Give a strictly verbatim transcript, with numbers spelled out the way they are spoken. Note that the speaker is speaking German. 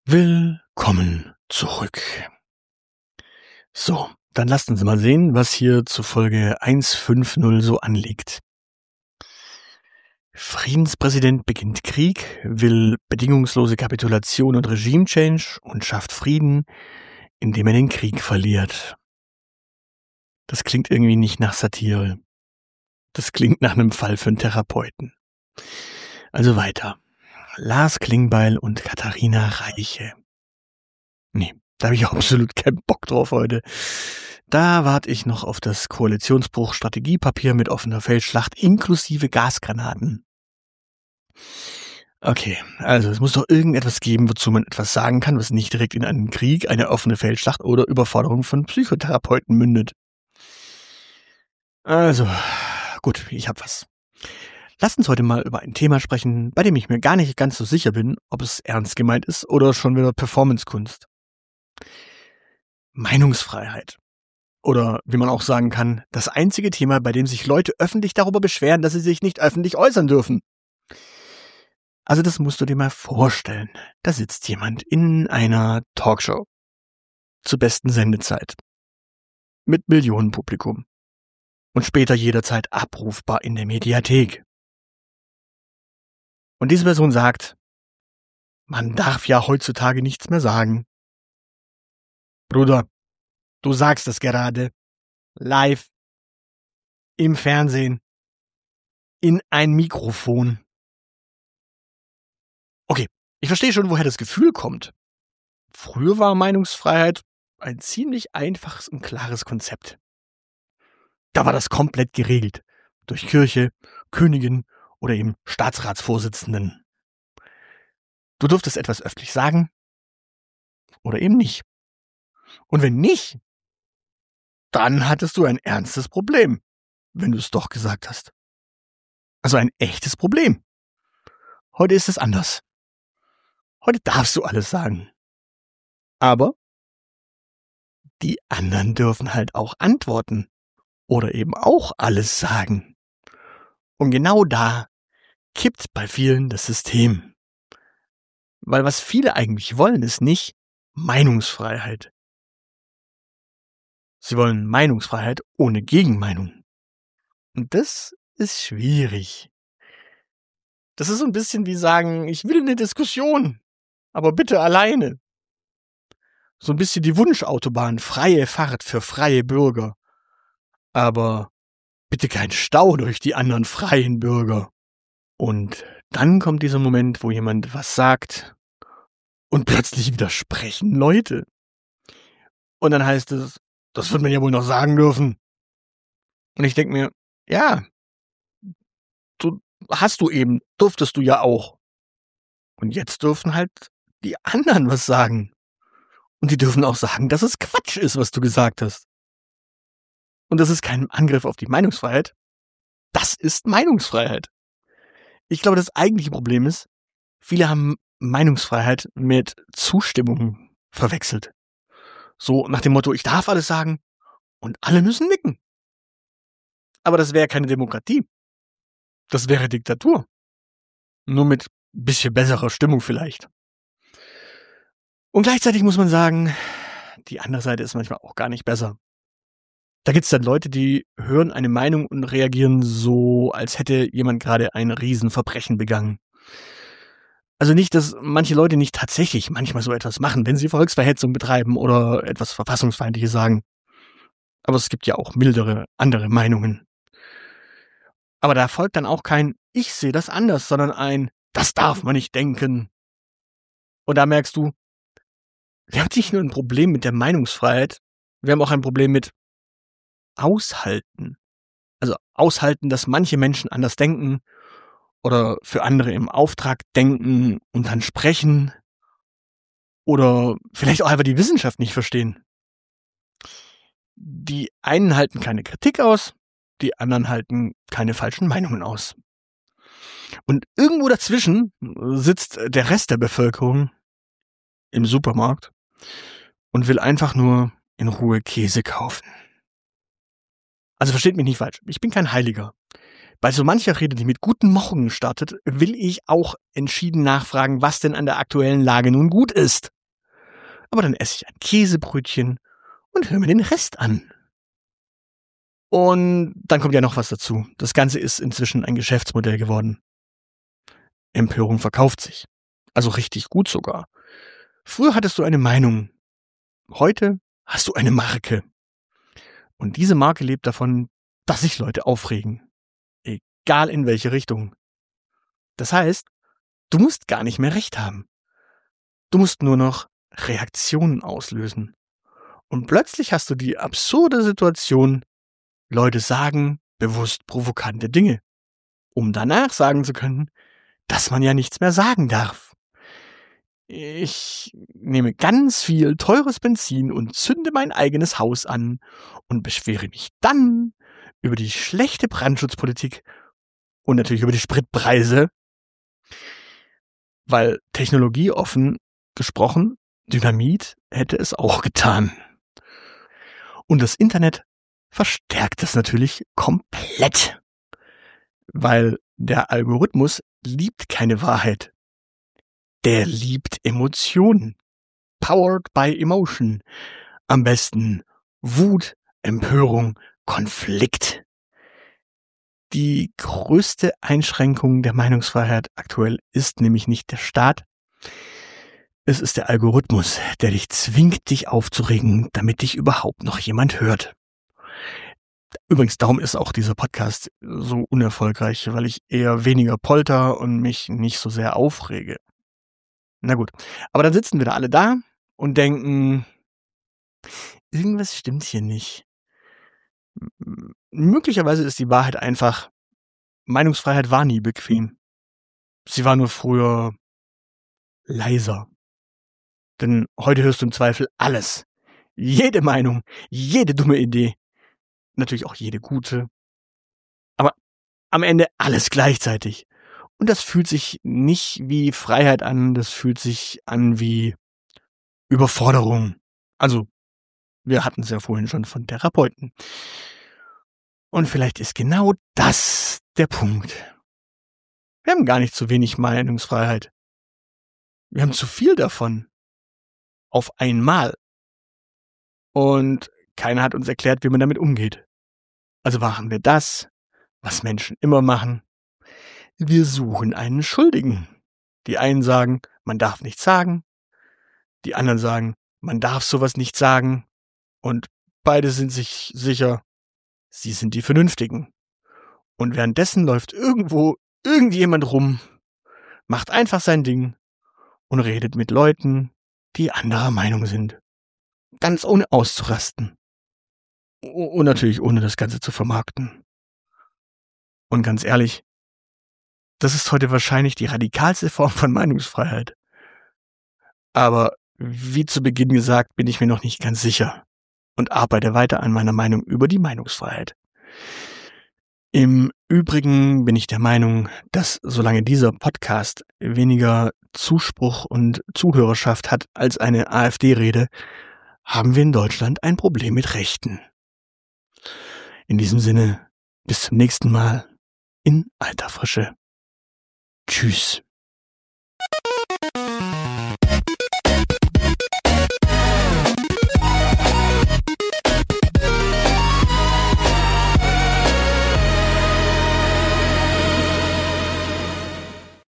Willkommen zurück. So, dann lasst uns mal sehen, was hier zu Folge hundertfünfzig so anliegt. Friedenspräsident beginnt Krieg, will bedingungslose Kapitulation und Regime-Change und schafft Frieden, indem er den Krieg verliert. Das klingt irgendwie nicht nach Satire. Das klingt nach einem Fall für einen Therapeuten. Also weiter. Lars Klingbeil und Katharina Reiche. Nee, da habe ich absolut keinen Bock drauf heute. Da warte ich noch auf das Koalitionsbruch-Strategiepapier mit offener Feldschlacht inklusive Gasgranaten. Okay, also es muss doch irgendetwas geben, wozu man etwas sagen kann, was nicht direkt in einen Krieg, eine offene Feldschlacht oder Überforderung von Psychotherapeuten mündet. Also, gut, ich hab was. Lasst uns heute mal über ein Thema sprechen, bei dem ich mir gar nicht ganz so sicher bin, ob es ernst gemeint ist oder schon wieder Performancekunst. Meinungsfreiheit. Oder wie man auch sagen kann, das einzige Thema, bei dem sich Leute öffentlich darüber beschweren, dass sie sich nicht öffentlich äußern dürfen. Also das musst du dir mal vorstellen. Da sitzt jemand in einer Talkshow. Zur besten Sendezeit. Mit Millionenpublikum. Und später jederzeit abrufbar in der Mediathek. Und diese Person sagt, man darf ja heutzutage nichts mehr sagen. Bruder, du sagst es gerade. Live. Im Fernsehen. In ein Mikrofon. Okay, ich verstehe schon, woher das Gefühl kommt. Früher war Meinungsfreiheit ein ziemlich einfaches und klares Konzept. Da war das komplett geregelt. Durch Kirche, Königin oder eben Staatsratsvorsitzenden. Du durftest etwas öffentlich sagen oder eben nicht. Und wenn nicht, dann hattest du ein ernstes Problem, wenn du es doch gesagt hast. Also ein echtes Problem. Heute ist es anders. Heute darfst du alles sagen. Aber die anderen dürfen halt auch antworten oder eben auch alles sagen. Und genau da kippt bei vielen das System. Weil was viele eigentlich wollen, ist nicht Meinungsfreiheit. Sie wollen Meinungsfreiheit ohne Gegenmeinung. Und das ist schwierig. Das ist so ein bisschen wie sagen, ich will eine Diskussion, aber bitte alleine. So ein bisschen die Wunschautobahn, freie Fahrt für freie Bürger. Aber bitte kein Stau durch die anderen freien Bürger. Und dann kommt dieser Moment, wo jemand was sagt und plötzlich widersprechen Leute. Und dann heißt es, das wird man ja wohl noch sagen dürfen. Und ich denke mir, ja, du hast du eben, durftest du ja auch. Und jetzt dürfen halt die anderen was sagen. Und die dürfen auch sagen, dass es Quatsch ist, was du gesagt hast. Und das ist kein Angriff auf die Meinungsfreiheit. Das ist Meinungsfreiheit. Ich glaube, das eigentliche Problem ist, viele haben Meinungsfreiheit mit Zustimmung verwechselt. So nach dem Motto, ich darf alles sagen und alle müssen nicken. Aber das wäre keine Demokratie. Das wäre Diktatur. Nur mit ein bisschen besserer Stimmung vielleicht. Und gleichzeitig muss man sagen, die andere Seite ist manchmal auch gar nicht besser. Da gibt es dann Leute, die hören eine Meinung und reagieren so, als hätte jemand gerade ein Riesenverbrechen begangen. Also nicht, dass manche Leute nicht tatsächlich manchmal so etwas machen, wenn sie Volksverhetzung betreiben oder etwas Verfassungsfeindliches sagen. Aber es gibt ja auch mildere, andere Meinungen. Aber da folgt dann auch kein Ich sehe das anders, sondern ein Das darf man nicht denken. Und da merkst du, wir haben nicht nur ein Problem mit der Meinungsfreiheit, wir haben auch ein Problem mit Aushalten. Also aushalten, dass manche Menschen anders denken oder für andere im Auftrag denken und dann sprechen oder vielleicht auch einfach die Wissenschaft nicht verstehen. Die einen halten keine Kritik aus, die anderen halten keine falschen Meinungen aus. Und irgendwo dazwischen sitzt der Rest der Bevölkerung im Supermarkt und will einfach nur in Ruhe Käse kaufen. Also versteht mich nicht falsch, ich bin kein Heiliger. Bei so mancher Rede, die mit guten Morgen startet, will ich auch entschieden nachfragen, was denn an der aktuellen Lage nun gut ist. aber dann esse ich ein Käsebrötchen und höre mir den Rest an. Und dann kommt ja noch was dazu. Das Ganze ist inzwischen ein Geschäftsmodell geworden. Empörung verkauft sich. Also richtig gut sogar. Früher hattest du eine Meinung. Heute hast du eine Marke. Und diese Marke lebt davon, dass sich Leute aufregen. Egal in welche Richtung. Das heißt, du musst gar nicht mehr recht haben. Du musst nur noch Reaktionen auslösen. Und plötzlich hast du die absurde Situation, Leute sagen bewusst provokante Dinge, um danach sagen zu können, dass man ja nichts mehr sagen darf. Ich nehme ganz viel teures Benzin und zünde mein eigenes Haus an und beschwere mich dann über die schlechte Brandschutzpolitik und natürlich über die Spritpreise, weil technologieoffen gesprochen, Dynamit hätte es auch getan. Und das Internet verstärkt das natürlich komplett, weil der Algorithmus liebt keine Wahrheit. Der liebt Emotionen. Powered by Emotion. Am besten Wut, Empörung, Konflikt. Die größte Einschränkung der Meinungsfreiheit aktuell ist nämlich nicht der Staat. Es ist der Algorithmus, der dich zwingt, dich aufzuregen, damit dich überhaupt noch jemand hört. Übrigens, darum ist auch dieser Podcast so unerfolgreich, weil ich eher weniger polter und mich nicht so sehr aufrege. Na gut, aber dann sitzen wir da alle da und denken, irgendwas stimmt hier nicht. M- Möglicherweise ist die Wahrheit einfach, Meinungsfreiheit war nie bequem. Sie war nur früher leiser. Denn heute hörst du im Zweifel alles. Jede Meinung, jede dumme Idee. Natürlich auch jede gute. Aber am Ende alles gleichzeitig. Und das fühlt sich nicht wie Freiheit an, das fühlt sich an wie Überforderung. Also, wir hatten es ja vorhin schon von Therapeuten. Und vielleicht ist genau das der Punkt. Wir haben gar nicht zu wenig Meinungsfreiheit. Wir haben zu viel davon. Auf einmal. Und keiner hat uns erklärt, wie man damit umgeht. Also machen wir das, was Menschen immer machen. Wir suchen einen Schuldigen. Die einen sagen, man darf nichts sagen. Die anderen sagen, man darf sowas nicht sagen. Und beide sind sich sicher, sie sind die Vernünftigen. Und währenddessen läuft irgendwo irgendjemand rum, macht einfach sein Ding und redet mit Leuten, die anderer Meinung sind. Ganz ohne auszurasten. Und natürlich ohne das Ganze zu vermarkten. Und ganz ehrlich, das ist heute wahrscheinlich die radikalste Form von Meinungsfreiheit. Aber wie zu Beginn gesagt, bin ich mir noch nicht ganz sicher und arbeite weiter an meiner Meinung über die Meinungsfreiheit. Im Übrigen bin ich der Meinung, dass solange dieser Podcast weniger Zuspruch und Zuhörerschaft hat als eine AfD-Rede, haben wir in Deutschland ein Problem mit Rechten. In diesem Sinne, bis zum nächsten Mal in alter Frische. Tschüss.